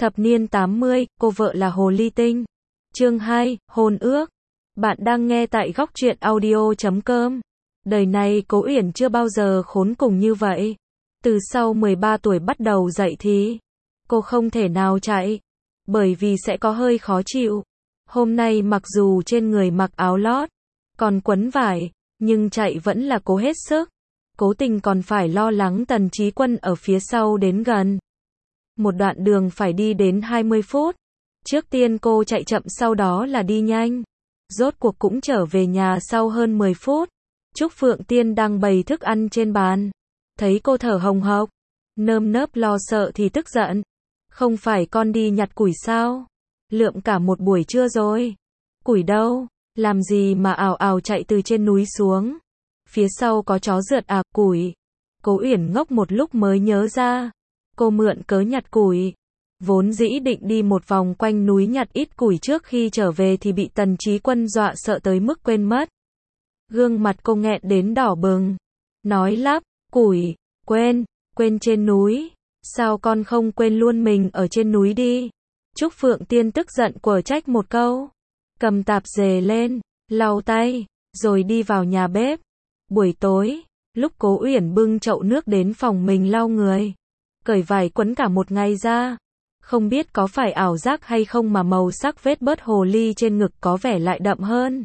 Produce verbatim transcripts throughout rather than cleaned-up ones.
Thập niên tám mươi, cô vợ là Hồ Ly Tinh. Chương hai, hôn ước. Bạn đang nghe tại góc truyện audio chấm com. Đời này Cố Uyển chưa bao giờ khốn cùng như vậy. Từ sau mười ba tuổi bắt đầu dậy thì cô không thể nào chạy, bởi vì sẽ có hơi khó chịu. Hôm nay mặc dù trên người mặc áo lót, còn quấn vải, nhưng chạy vẫn là cố hết sức. Cố Tình còn phải lo lắng Tần Chí Quân ở phía sau đến gần. Một đoạn đường phải đi đến hai mươi phút. Trước tiên cô chạy chậm, sau đó là đi nhanh. Rốt cuộc cũng trở về nhà sau hơn mười phút. Trúc Phượng Tiên đang bày thức ăn trên bàn. Thấy cô thở hồng hộc, nơm nớp lo sợ thì tức giận. Không phải con đi nhặt củi sao? Lượm cả một buổi trưa rồi. Củi đâu? Làm gì mà ào ào chạy từ trên núi xuống? Phía sau có chó rượt à? Củi. Cố Uyển ngốc một lúc mới nhớ ra. Cô mượn cớ nhặt củi. Vốn dĩ định đi một vòng quanh núi nhặt ít củi trước khi trở về thì bị Tần Chí Quân dọa sợ tới mức quên mất. Gương mặt cô nghẹn đến đỏ bừng. Nói lắp, củi, quên, quên trên núi. Sao con không quên luôn mình ở trên núi đi? Trúc Phượng Tiên tức giận quở trách một câu. Cầm tạp dề lên, lau tay, rồi đi vào nhà bếp. Buổi tối, lúc Cố Uyển bưng chậu nước đến phòng mình lau người, cởi vải quấn cả một ngày ra. Không biết có phải ảo giác hay không mà màu sắc vết bớt hồ ly trên ngực có vẻ lại đậm hơn.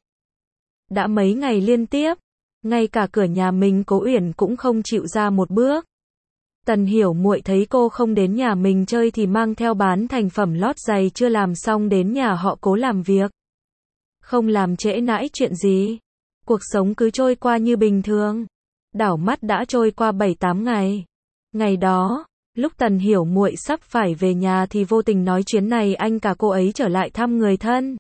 Đã mấy ngày liên tiếp, ngay cả cửa nhà mình Cố Uyển cũng không chịu ra một bước. Tần Hiểu Muội thấy cô không đến nhà mình chơi thì mang theo bán thành phẩm lót giày chưa làm xong đến nhà họ Cố làm việc. Không làm trễ nãi chuyện gì. Cuộc sống cứ trôi qua như bình thường. Đảo mắt đã trôi qua bảy tám ngày. Ngày đó, lúc Tần Hiểu Muội sắp phải về nhà thì vô tình nói chuyến này anh cả cô ấy trở lại thăm người thân.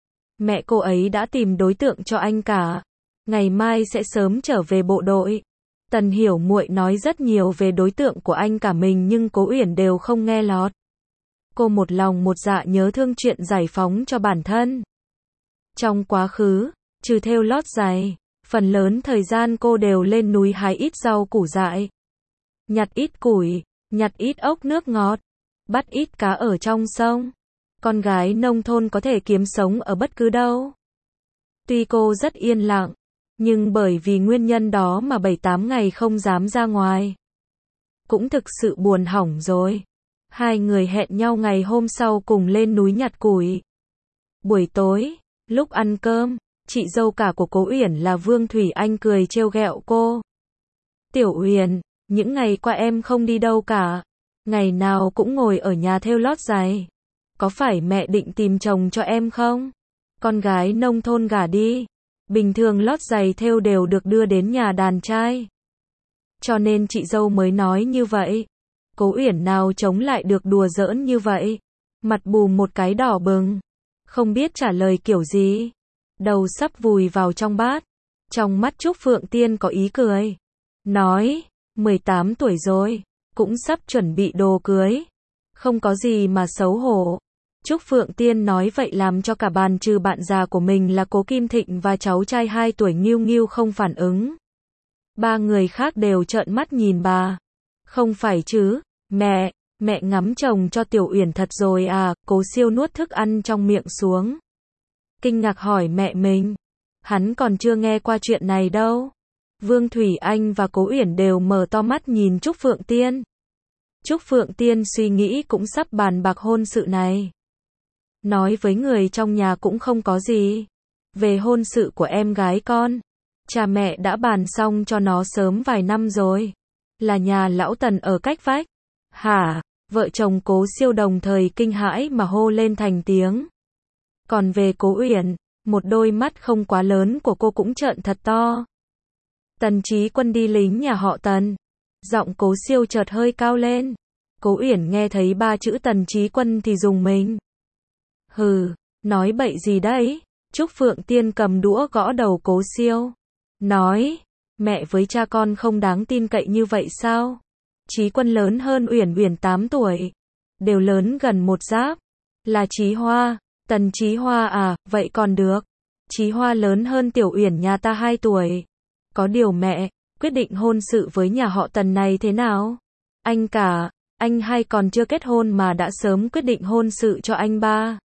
Mẹ cô ấy đã tìm đối tượng cho anh cả. Ngày mai sẽ sớm trở về bộ đội. Tần Hiểu Muội nói rất nhiều về đối tượng của anh cả mình nhưng Cố Uyển đều không nghe lọt. Cô một lòng một dạ nhớ thương chuyện giải phóng cho bản thân. Trong quá khứ, trừ thêu lót giày, phần lớn thời gian cô đều lên núi hái ít rau củ dại, nhặt ít củi, nhặt ít ốc nước ngọt, bắt ít cá ở trong sông. Con gái nông thôn có thể kiếm sống ở bất cứ đâu. Tuy cô rất yên lặng, nhưng bởi vì nguyên nhân đó mà bảy tám ngày không dám ra ngoài. Cũng thực sự buồn hỏng rồi. Hai người hẹn nhau ngày hôm sau cùng lên núi nhặt củi. Buổi tối, lúc ăn cơm, chị dâu cả của Cố Uyển là Vương Thủy Anh cười trêu ghẹo cô. Tiểu Uyển, những ngày qua em không đi đâu cả. Ngày nào cũng ngồi ở nhà thêu lót giày. Có phải mẹ định tìm chồng cho em không? Con gái nông thôn gả đi. Bình thường lót giày thêu đều được đưa đến nhà đàn trai. Cho nên chị dâu mới nói như vậy. Cố Uyển nào chống lại được đùa giỡn như vậy. Mặt bù một cái đỏ bừng. Không biết trả lời kiểu gì. Đầu sắp vùi vào trong bát. Trong mắt Trúc Phượng Tiên có ý cười. Nói, mười tám tuổi rồi, cũng sắp chuẩn bị đồ cưới. Không có gì mà xấu hổ. Trúc Phượng Tiên nói vậy làm cho cả bàn trừ bạn già của mình là Cố Kim Thịnh và cháu trai hai tuổi Nghiêu Nghiêu không phản ứng. Ba người khác đều trợn mắt nhìn bà. Không phải chứ, mẹ, mẹ ngắm chồng cho Tiểu Uyển thật rồi à? Cố Siêu nuốt thức ăn trong miệng xuống. Kinh ngạc hỏi mẹ mình. Hắn còn chưa nghe qua chuyện này đâu. Vương Thủy Anh và Cố Uyển đều mở to mắt nhìn Trúc Phượng Tiên. Trúc Phượng Tiên suy nghĩ cũng sắp bàn bạc hôn sự này. Nói với người trong nhà cũng không có gì. Về hôn sự của em gái con, cha mẹ đã bàn xong cho nó sớm vài năm rồi. Là nhà lão Tần ở cách vách. Hả? Vợ chồng Cố Siêu đồng thời kinh hãi mà hô lên thành tiếng. Còn về Cố Uyển, một đôi mắt không quá lớn của cô cũng trợn thật to. Tần Chí Quân đi lính nhà họ Tần. Giọng Cố Siêu chợt hơi cao lên. Cố Uyển nghe thấy ba chữ Tần Chí Quân thì rùng mình. Hừ, nói bậy gì đấy? Trúc Phượng Tiên cầm đũa gõ đầu Cố Siêu. Nói, mẹ với cha con không đáng tin cậy như vậy sao? Chí Quân lớn hơn Uyển Uyển tám tuổi. Đều lớn gần một giáp. Là Chí Hoa. Tần Chí Hoa à, vậy còn được. Chí Hoa lớn hơn Tiểu Uyển nhà ta hai tuổi. Có điều mẹ, quyết định hôn sự với nhà họ Tần này thế nào? Anh cả, Anh hai còn chưa kết hôn mà đã sớm quyết định hôn sự cho anh ba.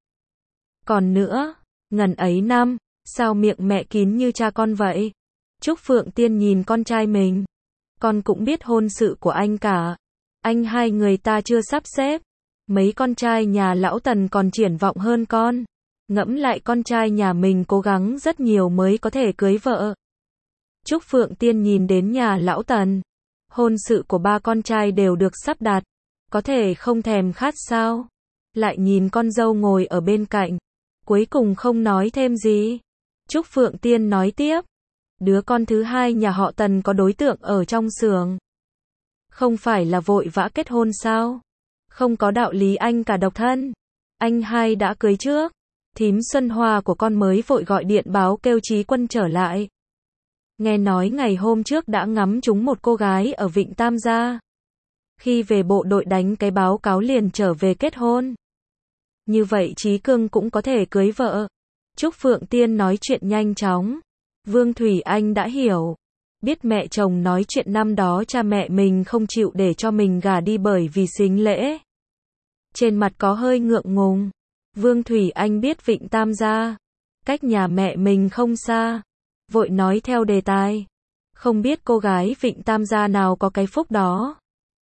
Còn nữa, ngần ấy năm, sao miệng mẹ kín như cha con vậy? Trúc Phượng Tiên nhìn con trai mình. Con cũng biết hôn sự của anh cả. Anh hai người ta chưa sắp xếp. Mấy con trai nhà lão Tần còn triển vọng hơn con. Ngẫm lại con trai nhà mình cố gắng rất nhiều mới có thể cưới vợ. Trúc Phượng Tiên nhìn đến nhà lão Tần. Hôn sự của ba con trai đều được sắp đặt. Có thể không thèm khát sao? Lại nhìn con dâu ngồi ở bên cạnh. Cuối cùng không nói thêm gì. Trúc Phượng Tiên nói tiếp. Đứa con thứ hai nhà họ Tần có đối tượng ở trong xưởng. Không phải là vội vã kết hôn sao? Không có đạo lý anh cả độc thân. Anh hai đã cưới trước. Thím Xuân Hoa của con mới vội gọi điện báo kêu Chí Quân trở lại. Nghe nói ngày hôm trước đã ngắm trúng một cô gái ở Vịnh Tam Gia. Khi về bộ đội đánh cái báo cáo liền trở về kết hôn. Như vậy Chí Cương cũng có thể cưới vợ. Trúc Phượng Tiên nói chuyện nhanh chóng. Vương Thủy Anh đã hiểu. Biết mẹ chồng nói chuyện năm đó cha mẹ mình không chịu để cho mình gả đi bởi vì sính lễ. Trên mặt có hơi ngượng ngùng. Vương Thủy Anh biết Vịnh Tam Gia. Cách nhà mẹ mình không xa. Vội nói theo đề tài. Không biết cô gái Vịnh Tam Gia nào có cái phúc đó.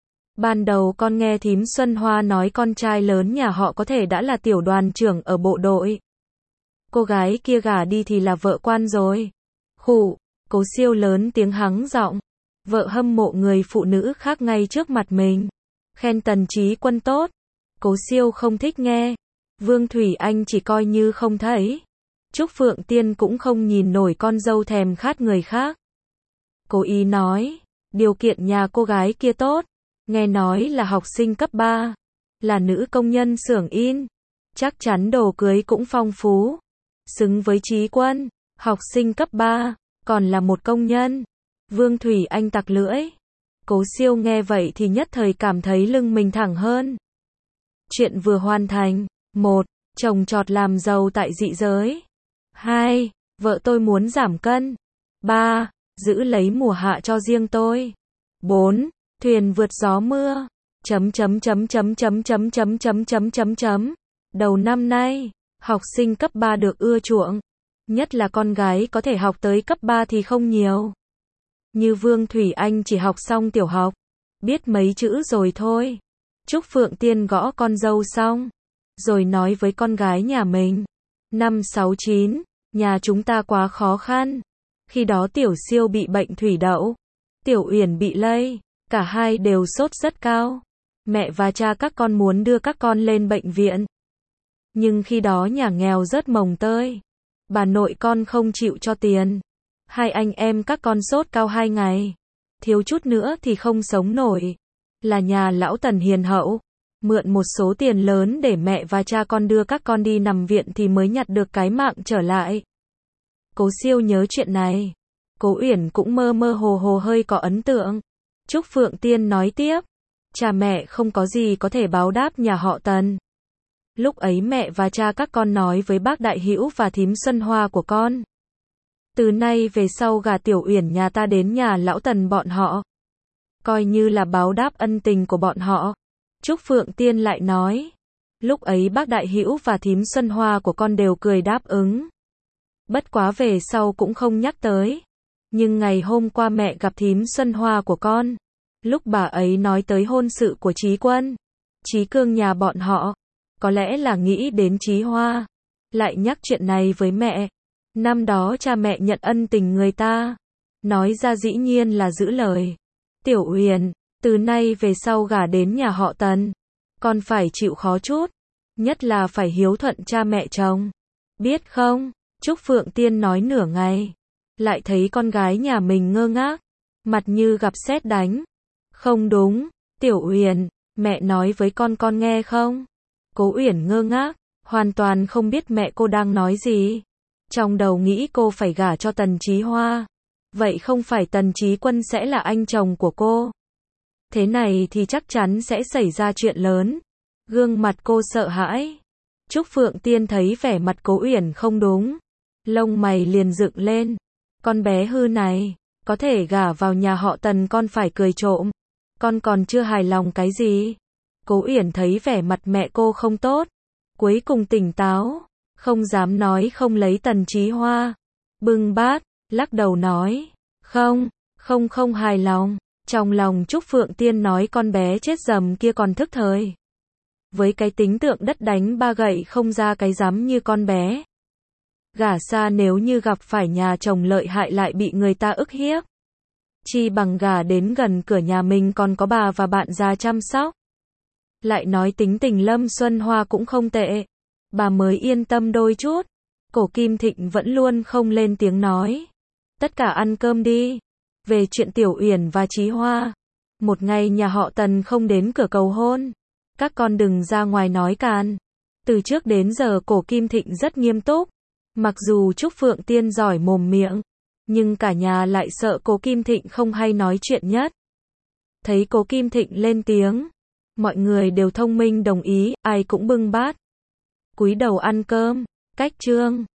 Ban đầu con nghe thím Xuân Hoa nói con trai lớn nhà họ có thể đã là tiểu đoàn trưởng ở bộ đội. Cô gái kia gả đi thì là vợ quan rồi. Khụ, Cố Siêu lớn tiếng hắng giọng. Vợ hâm mộ người phụ nữ khác ngay trước mặt mình. Khen Tần Chí Quân tốt. Cố Siêu không thích nghe. Vương Thủy Anh chỉ coi như không thấy. Trúc Phượng Tiên cũng không nhìn nổi con dâu thèm khát người khác. Cố ý nói, điều kiện nhà cô gái kia tốt. Nghe nói là học sinh cấp ba. Là nữ công nhân xưởng in. Chắc chắn đồ cưới cũng phong phú. Xứng với Chí Quân. Học sinh cấp ba. Còn là một công nhân. Vương Thủy Anh tặc lưỡi. Cố Siêu nghe vậy thì nhất thời cảm thấy lưng mình thẳng hơn. Chuyện vừa hoàn thành. một. Chồng chọt làm giàu tại dị giới. hai. Vợ tôi muốn giảm cân. ba. Giữ lấy mùa hạ cho riêng tôi. bốn. Thuyền vượt gió mưa. Chấm chấm chấm chấm chấm chấm chấm chấm chấm chấm chấm. Đầu năm nay, học sinh cấp ba được ưa chuộng. Nhất là con gái có thể học tới cấp ba thì không nhiều. Như Vương Thủy Anh chỉ học xong tiểu học. Biết mấy chữ rồi thôi. Trúc Phượng Tiên gõ con dâu xong. Rồi nói với con gái nhà mình. Năm sáu chín, nhà chúng ta quá khó khăn. Khi đó Tiểu Siêu bị bệnh thủy đậu. Tiểu Uyển bị lây. Cả hai đều sốt rất cao. Mẹ và cha các con muốn đưa các con lên bệnh viện. Nhưng khi đó nhà nghèo rất mồng tơi. Bà nội con không chịu cho tiền. Hai anh em các con sốt cao hai ngày. Thiếu chút nữa thì không sống nổi. Là nhà lão Tần hiền hậu. Mượn một số tiền lớn để mẹ và cha con đưa các con đi nằm viện thì mới nhặt được cái mạng trở lại. Cố Siêu nhớ chuyện này. Cố Uyển cũng mơ mơ hồ hồ hơi có ấn tượng. Trúc Phượng Tiên nói tiếp. Cha mẹ không có gì có thể báo đáp nhà họ Tần. Lúc ấy mẹ và cha các con nói với bác Đại Hữu và thím Xuân Hoa của con. Từ nay về sau gả Tiểu Uyển nhà ta đến nhà lão Tần bọn họ. Coi như là báo đáp ân tình của bọn họ. Trúc Phượng Tiên lại nói. Lúc ấy bác Đại Hữu và thím Xuân Hoa của con đều cười đáp ứng. Bất quá về sau cũng không nhắc tới. Nhưng ngày hôm qua mẹ gặp thím Xuân Hoa của con. Lúc bà ấy nói tới hôn sự của Chí Quân. Chí Cương nhà bọn họ. Có lẽ là nghĩ đến Chí Hoa. Lại nhắc chuyện này với mẹ. Năm đó cha mẹ nhận ân tình người ta. Nói ra dĩ nhiên là giữ lời. Tiểu Uyển, từ nay về sau gả đến nhà họ Tần. Con phải chịu khó chút. Nhất là phải hiếu thuận cha mẹ chồng. Biết không? Trúc Phượng Tiên nói nửa ngày. Lại thấy con gái nhà mình ngơ ngác. Mặt như gặp sét đánh. Không đúng. Tiểu Uyển, mẹ nói với con con nghe không? Cố Uyển ngơ ngác. Hoàn toàn không biết mẹ cô đang nói gì. Trong đầu nghĩ cô phải gả cho Tần Chí Hoa. Vậy không phải Tần Chí Quân sẽ là anh chồng của cô. Thế này thì chắc chắn sẽ xảy ra chuyện lớn. Gương mặt cô sợ hãi. Trúc Phượng Tiên thấy vẻ mặt Cố Uyển không đúng. Lông mày liền dựng lên. Con bé hư này, có thể gả vào nhà họ Tần con phải cười trộm. Con còn chưa hài lòng cái gì? Cố Uyển thấy vẻ mặt mẹ cô không tốt, cuối cùng tỉnh táo, không dám nói không lấy Tần Chí Hoa. Bưng bát, lắc đầu nói, không, không không hài lòng. Trong lòng Trúc Phượng Tiên nói con bé chết dầm kia còn thức thời. Với cái tính tượng đất đánh ba gậy không ra cái rắm như con bé. Gả xa nếu như gặp phải nhà chồng lợi hại lại bị người ta ức hiếp. Chi bằng gả đến gần cửa nhà mình còn có bà và bạn già chăm sóc. Lại nói tính tình Lâm Xuân Hoa cũng không tệ. Bà mới yên tâm đôi chút. Cổ Kim Thịnh vẫn luôn không lên tiếng nói. Tất cả ăn cơm đi. Về chuyện Tiểu Uyển và Chí Hoa. Một ngày nhà họ Tần không đến cửa cầu hôn. Các con đừng ra ngoài nói càn. Từ trước đến giờ Cổ Kim Thịnh rất nghiêm túc. Mặc dù Trúc Phượng Tiên giỏi mồm miệng, nhưng cả nhà lại sợ Cố Kim Thịnh không hay nói chuyện nhất. Thấy Cố Kim Thịnh lên tiếng, mọi người đều thông minh đồng ý, ai cũng bưng bát. Cúi đầu ăn cơm, cách chương.